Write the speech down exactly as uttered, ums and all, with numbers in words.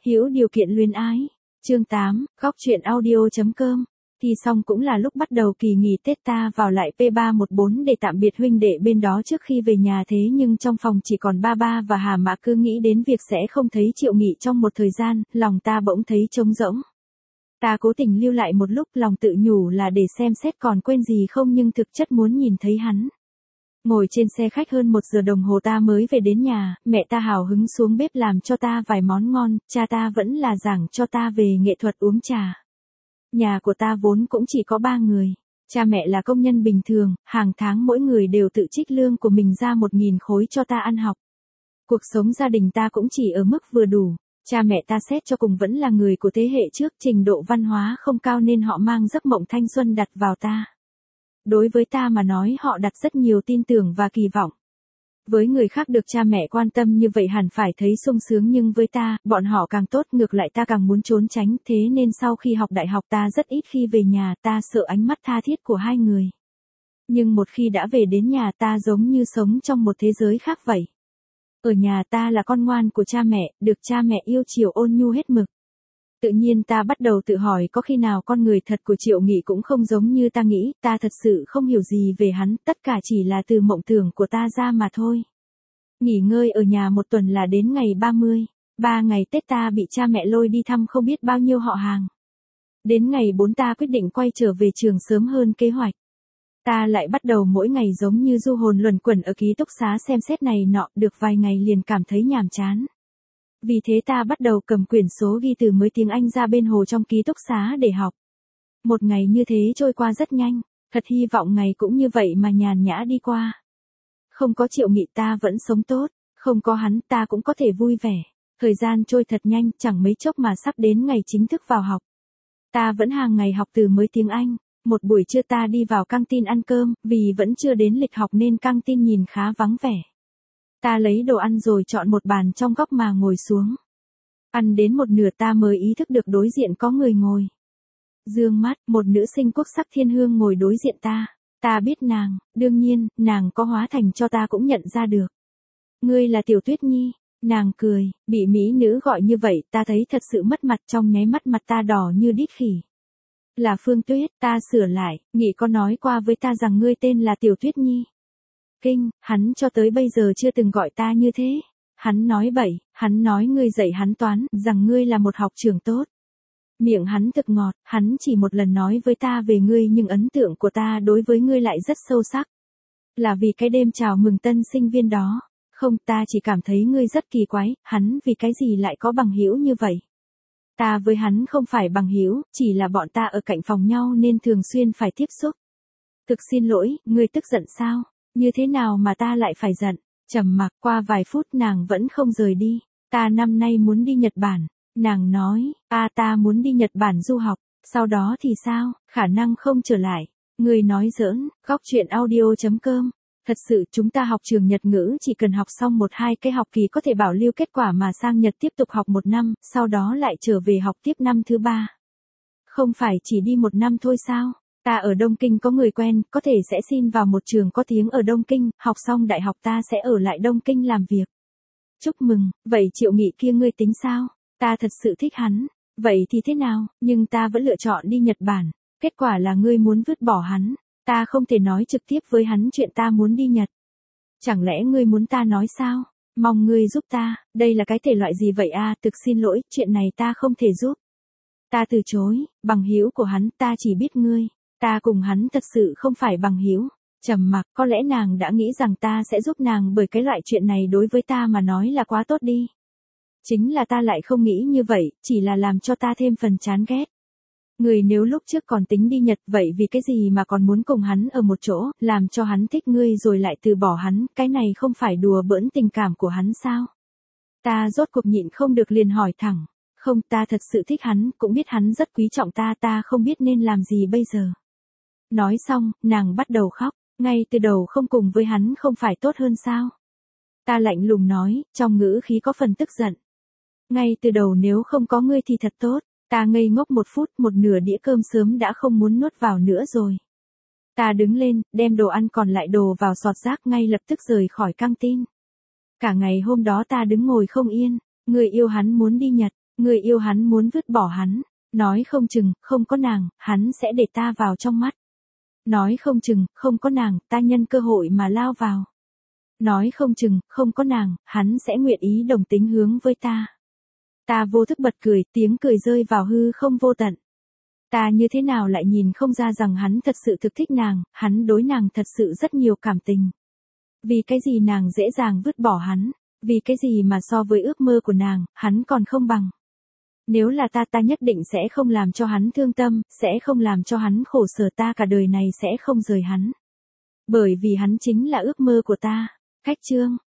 Hữu điều kiện luyến ái. Chương tám, góc truyện audio.com. Thi xong cũng là lúc bắt đầu kỳ nghỉ Tết, ta vào lại P ba một bốn để tạm biệt huynh đệ bên đó trước khi về nhà, thế nhưng trong phòng chỉ còn ba ba và Hà Mã, cứ nghĩ đến việc sẽ không thấy Triệu Nghị trong một thời gian, lòng ta bỗng thấy trống rỗng. Ta cố tình lưu lại một lúc, lòng tự nhủ là để xem xét còn quên gì không, nhưng thực chất muốn nhìn thấy hắn. Ngồi trên xe khách hơn một giờ đồng hồ ta mới về đến nhà, mẹ ta hào hứng xuống bếp làm cho ta vài món ngon, cha ta vẫn là giảng cho ta về nghệ thuật uống trà. Nhà của ta vốn cũng chỉ có ba người. Cha mẹ là công nhân bình thường, hàng tháng mỗi người đều tự trích lương của mình ra một nghìn khối cho ta ăn học. Cuộc sống gia đình ta cũng chỉ ở mức vừa đủ. Cha mẹ ta xét cho cùng vẫn là người của thế hệ trước, trình độ văn hóa không cao nên họ mang giấc mộng thanh xuân đặt vào ta. Đối với ta mà nói, họ đặt rất nhiều tin tưởng và kỳ vọng. Với người khác được cha mẹ quan tâm như vậy hẳn phải thấy sung sướng, nhưng với ta, bọn họ càng tốt, ngược lại ta càng muốn trốn tránh, thế nên sau khi học đại học ta rất ít khi về nhà, ta sợ ánh mắt tha thiết của hai người. Nhưng một khi đã về đến nhà, ta giống như sống trong một thế giới khác vậy. Ở nhà ta là con ngoan của cha mẹ, được cha mẹ yêu chiều ôn nhu hết mực. Tự nhiên ta bắt đầu tự hỏi có khi nào con người thật của Triệu Nghị cũng không giống như ta nghĩ, ta thật sự không hiểu gì về hắn, tất cả chỉ là từ mộng tưởng của ta ra mà thôi. Nghỉ ngơi ở nhà một tuần là đến ngày ba mươi, ba ngày Tết ta bị cha mẹ lôi đi thăm không biết bao nhiêu họ hàng. Đến ngày bốn ta quyết định quay trở về trường sớm hơn kế hoạch. Ta lại bắt đầu mỗi ngày giống như du hồn luẩn quẩn ở ký túc xá xem xét này nọ, được vài ngày liền cảm thấy nhàm chán. Vì thế ta bắt đầu cầm quyển số ghi từ mới tiếng Anh ra bên hồ trong ký túc xá để học. Một ngày như thế trôi qua rất nhanh, thật hy vọng ngày cũng như vậy mà nhàn nhã đi qua. Không có Triệu Nghị ta vẫn sống tốt, không có hắn ta cũng có thể vui vẻ. Thời gian trôi thật nhanh, chẳng mấy chốc mà sắp đến ngày chính thức vào học. Ta vẫn hàng ngày học từ mới tiếng Anh. Một buổi trưa ta đi vào căng tin ăn cơm, vì vẫn chưa đến lịch học nên căng tin nhìn khá vắng vẻ. Ta lấy đồ ăn rồi chọn một bàn trong góc mà ngồi xuống. Ăn đến một nửa ta mới ý thức được đối diện có người ngồi. Dương mắt, một nữ sinh quốc sắc thiên hương ngồi đối diện ta. Ta biết nàng, đương nhiên, nàng có hóa thành cho ta cũng nhận ra được. Ngươi là Tiểu Tuyết Nhi. Nàng cười, bị mỹ nữ gọi như vậy, ta thấy thật sự mất mặt, trong nháy mắt mặt ta đỏ như đít khỉ. Là Phương Tuyết, ta sửa lại, Nghị có nói qua với ta rằng ngươi tên là Tiểu Tuyết Nhi. Kinh, hắn cho tới bây giờ chưa từng gọi ta như thế. Hắn nói bậy, hắn nói ngươi dạy hắn toán, rằng ngươi là một học trưởng tốt. Miệng hắn thực ngọt, hắn chỉ một lần nói với ta về ngươi nhưng ấn tượng của ta đối với ngươi lại rất sâu sắc. Là vì cái đêm chào mừng tân sinh viên đó. Không, ta chỉ cảm thấy ngươi rất kỳ quái, hắn vì cái gì lại có bằng hữu như vậy. Ta với hắn không phải bằng hữu, chỉ là bọn ta ở cạnh phòng nhau nên thường xuyên phải tiếp xúc. Thực xin lỗi, ngươi tức giận sao? Như thế nào mà ta lại phải giận? Trầm mặc, qua vài phút nàng vẫn không rời đi. Ta năm nay muốn đi Nhật Bản. Nàng nói, a ta muốn đi Nhật Bản du học, sau đó thì sao? Khả năng không trở lại. Ngươi nói giỡn, góc truyện audio.com. Thật sự chúng ta học trường Nhật ngữ chỉ cần học xong một hai cái học kỳ có thể bảo lưu kết quả mà sang Nhật tiếp tục học một năm, sau đó lại trở về học tiếp năm thứ ba. Không phải chỉ đi một năm thôi sao? Ta ở Đông Kinh có người quen, có thể sẽ xin vào một trường có tiếng ở Đông Kinh, học xong đại học ta sẽ ở lại Đông Kinh làm việc. Chúc mừng, vậy Triệu Nghị kia ngươi tính sao? Ta thật sự thích hắn. Vậy thì thế nào, nhưng ta vẫn lựa chọn đi Nhật Bản. Kết quả là ngươi muốn vứt bỏ hắn. Ta không thể nói trực tiếp với hắn chuyện ta muốn đi Nhật. Chẳng lẽ ngươi muốn ta nói sao? Mong ngươi giúp ta, đây là cái thể loại gì vậy a? À, thực xin lỗi, chuyện này ta không thể giúp. Ta từ chối, bằng hữu của hắn, ta chỉ biết ngươi. Ta cùng hắn thật sự không phải bằng hữu. Trầm mặc, có lẽ nàng đã nghĩ rằng ta sẽ giúp nàng bởi cái loại chuyện này đối với ta mà nói là quá tốt đi. Chính là ta lại không nghĩ như vậy, chỉ là làm cho ta thêm phần chán ghét. Người nếu lúc trước còn tính đi Nhật vậy vì cái gì mà còn muốn cùng hắn ở một chỗ, làm cho hắn thích ngươi rồi lại từ bỏ hắn, cái này không phải đùa bỡn tình cảm của hắn sao? Ta rốt cuộc nhịn không được liền hỏi thẳng. Không, ta thật sự thích hắn, cũng biết hắn rất quý trọng ta, ta không biết nên làm gì bây giờ. Nói xong, nàng bắt đầu khóc, ngay từ đầu không cùng với hắn không phải tốt hơn sao? Ta lạnh lùng nói, trong ngữ khí có phần tức giận. Ngay từ đầu nếu không có ngươi thì thật tốt. Ta ngây ngốc một phút, một nửa đĩa cơm sớm đã không muốn nuốt vào nữa rồi. Ta đứng lên, đem đồ ăn còn lại đồ vào sọt rác, ngay lập tức rời khỏi căng tin. Cả ngày hôm đó ta đứng ngồi không yên, người yêu hắn muốn đi Nhật, Người yêu hắn muốn vứt bỏ hắn. Nói không chừng, không có nàng, hắn sẽ để ta vào trong mắt. Nói không chừng, không có nàng, ta nhân cơ hội mà lao vào. Nói không chừng, không có nàng, hắn sẽ nguyện ý đồng tính hướng với ta. Ta vô thức bật cười, tiếng cười rơi vào hư không vô tận. Ta như thế nào lại nhìn không ra rằng hắn thật sự thực thích nàng, hắn đối nàng thật sự rất nhiều cảm tình. Vì cái gì nàng dễ dàng vứt bỏ hắn, vì cái gì mà so với ước mơ của nàng, hắn còn không bằng. Nếu là ta ta nhất định sẽ không làm cho hắn thương tâm, sẽ không làm cho hắn khổ sở, ta cả đời này sẽ không rời hắn. Bởi vì hắn chính là ước mơ của ta. Cách chương